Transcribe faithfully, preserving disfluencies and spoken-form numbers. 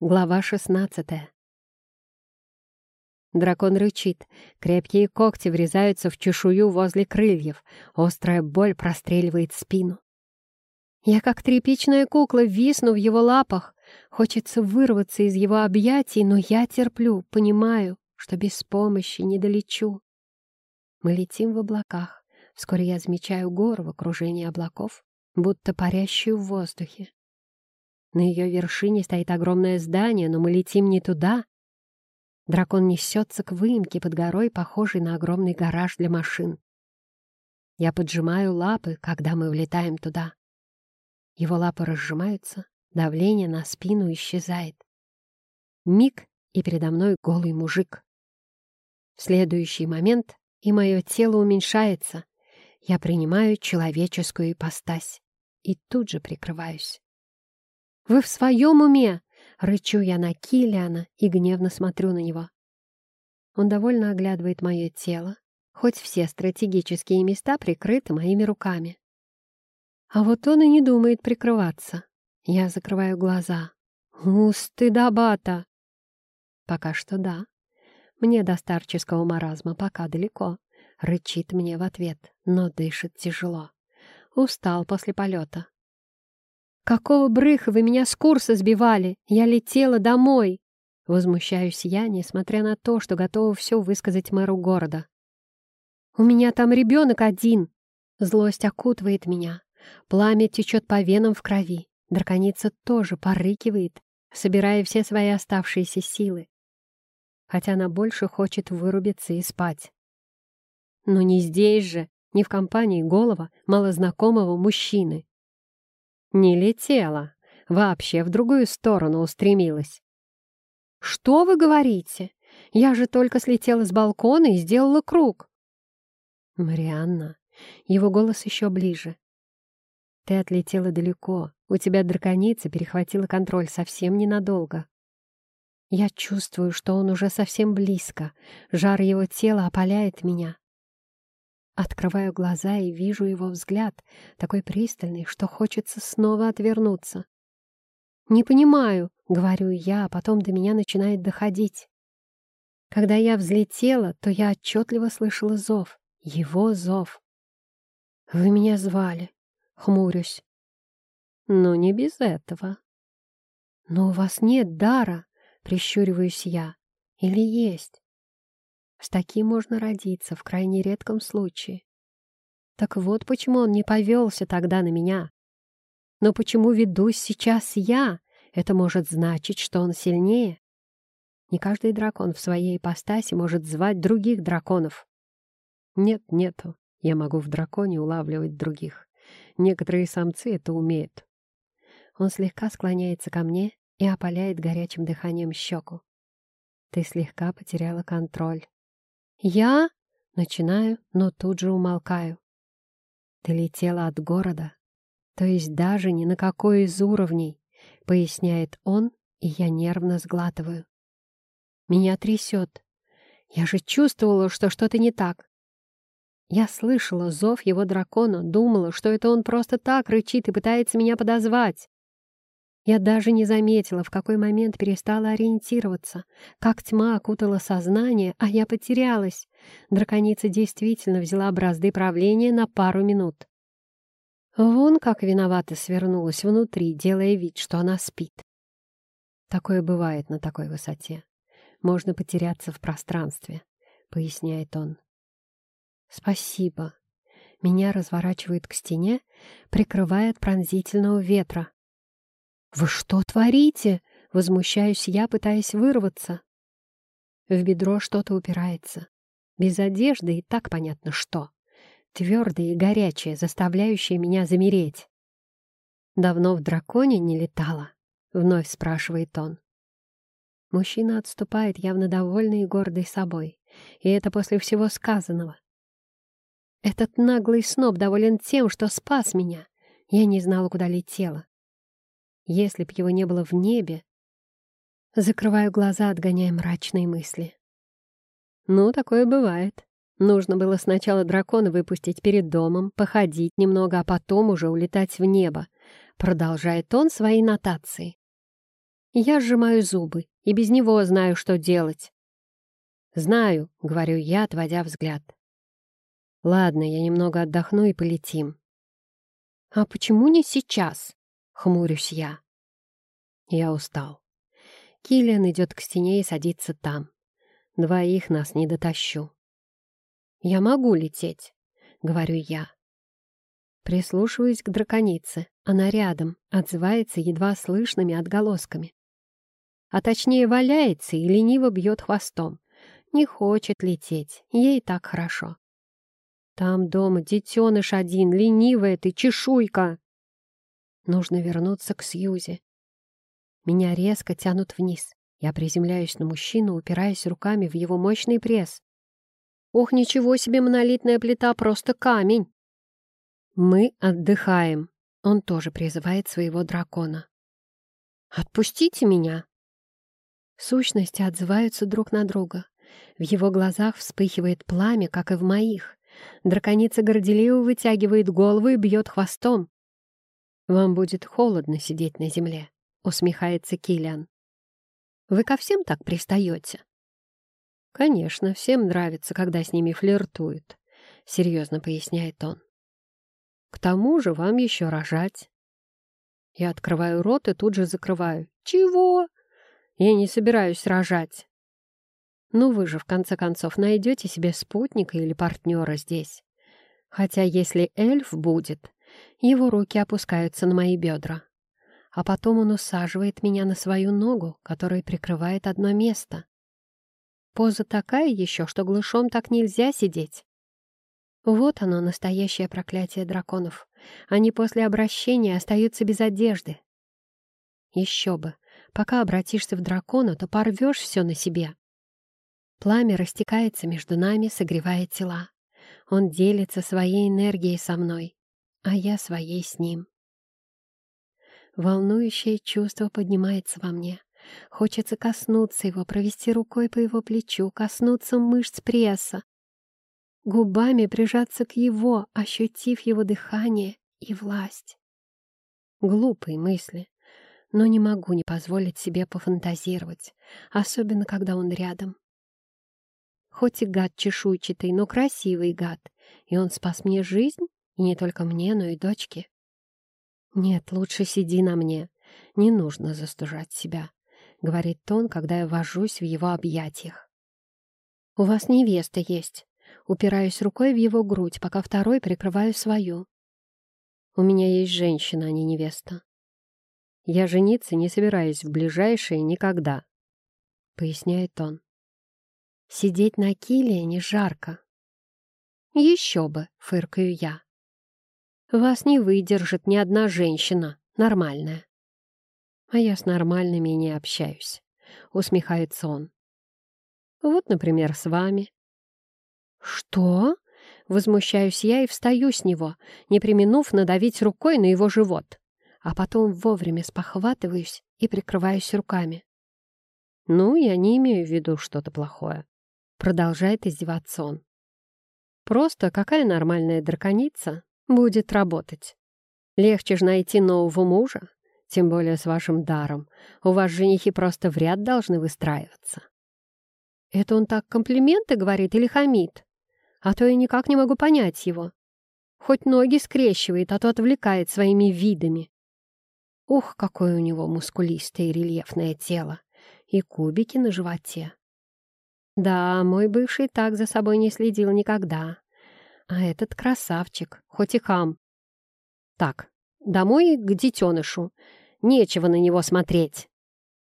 Глава шестнадцатая. Дракон рычит, крепкие когти врезаются в чешую возле крыльев, острая боль простреливает спину. Я как тряпичная кукла висну в его лапах, хочется вырваться из его объятий, но я терплю, понимаю, что без помощи не долечу. Мы летим в облаках, вскоре я замечаю гору в окружении облаков, будто парящую в воздухе. На ее вершине стоит огромное здание, но мы летим не туда. Дракон несется к выемке под горой, похожей на огромный гараж для машин. Я поджимаю лапы, когда мы влетаем туда. Его лапы разжимаются, давление на спину исчезает. Миг, и передо мной голый мужик. В следующий момент и мое тело уменьшается. Я принимаю человеческую ипостась и тут же прикрываюсь. «Вы в своем уме?» — рычу я на Киллиана и гневно смотрю на него. Он довольно оглядывает мое тело, хоть все стратегические места прикрыты моими руками. А вот он и не думает прикрываться. Я закрываю глаза. «У, стыдоба-то!» «Пока что да. Мне до старческого маразма пока далеко», — рычит мне в ответ, но дышит тяжело. Устал после полета. «Какого брыха вы меня с курса сбивали? Я летела домой!» Возмущаюсь я, несмотря на то, что готова все высказать мэру города. «У меня там ребенок один!» Злость окутывает меня. Пламя течет по венам в крови. Драконица тоже порыкивает, собирая все свои оставшиеся силы. Хотя она больше хочет вырубиться и спать. Но не здесь же, не в компании голого, малознакомого мужчины. Не летела, вообще в другую сторону устремилась. «Что вы говорите? Я же только слетела с балкона и сделала круг». «Марианна», его голос еще ближе. «Ты отлетела далеко, у тебя драконица перехватила контроль совсем ненадолго». Я чувствую, что он уже совсем близко, жар его тела опаляет меня. Открываю глаза и вижу его взгляд, такой пристальный, что хочется снова отвернуться. «Не понимаю», — говорю я, а потом до меня начинает доходить. Когда я взлетела, то я отчетливо слышала зов, его зов. «Вы меня звали», — хмурюсь. «Ну, не без этого». «Но у вас нет дара», — прищуриваюсь я. «Или есть?» С таким можно родиться в крайне редком случае. Так вот почему он не повелся тогда на меня. Но почему ведусь сейчас я? Это может значить, что он сильнее. Не каждый дракон в своей ипостаси может звать других драконов. Нет, нету. Я могу в драконе улавливать других. Некоторые самцы это умеют. Он слегка склоняется ко мне и опаляет горячим дыханием щеку. Ты слегка потеряла контроль. «Я?» — начинаю, но тут же умолкаю. «Ты летела от города, то есть даже ни на какой из уровней», — поясняет он, и я нервно сглатываю. Меня трясет. Я же чувствовала, что что-то не так. Я слышала зов его дракона, думала, что это он просто так рычит и пытается меня подозвать. Я даже не заметила, в какой момент перестала ориентироваться, как тьма окутала сознание, а я потерялась. Драконица действительно взяла бразды правления на пару минут. Вон как виновато свернулась внутри, делая вид, что она спит. Такое бывает на такой высоте. Можно потеряться в пространстве, поясняет он. Спасибо. Меня разворачивает к стене, прикрывая от пронзительного ветра. «Вы что творите?» — возмущаюсь я, пытаясь вырваться. В бедро что-то упирается. Без одежды и так понятно что. Твердое и горячее, заставляющее меня замереть. «Давно в драконе не летала?» — вновь спрашивает он. Мужчина отступает, явно довольный и гордый собой. И это после всего сказанного. Этот наглый сноб доволен тем, что спас меня. Я не знала, куда летела. Если б его не было в небе... Закрываю глаза, отгоняя мрачные мысли. Ну, такое бывает. Нужно было сначала дракона выпустить перед домом, походить немного, а потом уже улетать в небо. Продолжает он свои нотации. Я сжимаю зубы и без него знаю, что делать. «Знаю», — говорю я, отводя взгляд. «Ладно, я немного отдохну и полетим». «А почему не сейчас?» — хмурюсь я. Я устал. Киллиан идет к стене и садится там. Двоих нас не дотащу. «Я могу лететь», — говорю я. Прислушиваюсь к драконице. Она рядом, отзывается едва слышными отголосками. А точнее валяется и лениво бьет хвостом. Не хочет лететь, ей так хорошо. Там дома детеныш один, ленивая ты, чешуйка. Нужно вернуться к Сьюзи. Меня резко тянут вниз. Я приземляюсь на мужчину, упираясь руками в его мощный пресс. Ох, ничего себе, монолитная плита, просто камень. Мы отдыхаем. Он тоже призывает своего дракона. «Отпустите меня!» Сущности отзываются друг на друга. В его глазах вспыхивает пламя, как и в моих. Драконица горделиво вытягивает голову и бьет хвостом. «Вам будет холодно сидеть на земле», — усмехается Киллиан. «Вы ко всем так пристаете?» «Конечно, всем нравится, когда с ними флиртуют», — серьезно поясняет он. «К тому же вам еще рожать». Я открываю рот и тут же закрываю. «Чего? Я не собираюсь рожать». «Ну вы же, в конце концов, найдете себе спутника или партнера здесь. Хотя если эльф будет, его руки опускаются на мои бедра. А потом он усаживает меня на свою ногу, которая прикрывает одно место. Поза такая еще, что глышом так нельзя сидеть». Вот оно, настоящее проклятие драконов. Они после обращения остаются без одежды. Еще бы, пока обратишься в дракона, то порвешь все на себе. Пламя растекается между нами, согревая тела. Он делится своей энергией со мной, а я своей с ним. Волнующее чувство поднимается во мне. Хочется коснуться его, провести рукой по его плечу, коснуться мышц пресса, губами прижаться к его, ощутив его дыхание и власть. Глупые мысли, но не могу не позволить себе пофантазировать, особенно когда он рядом. Хоть и гад чешуйчатый, но красивый гад, и он спас мне жизнь, и не только мне, но и дочке. «Нет, лучше сиди на мне, не нужно застужать себя», — говорит он, когда я вожусь в его объятиях. «У вас невеста есть». Упираюсь рукой в его грудь, пока второй прикрываю свою. «У меня есть женщина, а не невеста. Я жениться не собираюсь в ближайшее никогда», — поясняет он. Сидеть на Киллиане жарко. «Еще бы», — фыркаю я. «Вас не выдержит ни одна женщина, нормальная». «А я с нормальными не общаюсь», — усмехается он. «Вот, например, с вами». «Что?» — возмущаюсь я и встаю с него, не преминув надавить рукой на его живот, а потом вовремя спохватываюсь и прикрываюсь руками. «Ну, я не имею в виду что-то плохое», — продолжает издеваться он. «Просто какая нормальная драконица будет работать? Легче же найти нового мужа, тем более с вашим даром. У вас женихи просто в ряд должны выстраиваться». «Это он так комплименты говорит или хамит? А то я никак не могу понять его. Хоть ноги скрещивает, а то отвлекает своими видами. Ух, какое у него мускулистое и рельефное тело. И кубики на животе. Да, мой бывший так за собой не следил никогда. А этот красавчик, хоть и хам. Так, домой к детенышу. Нечего на него смотреть».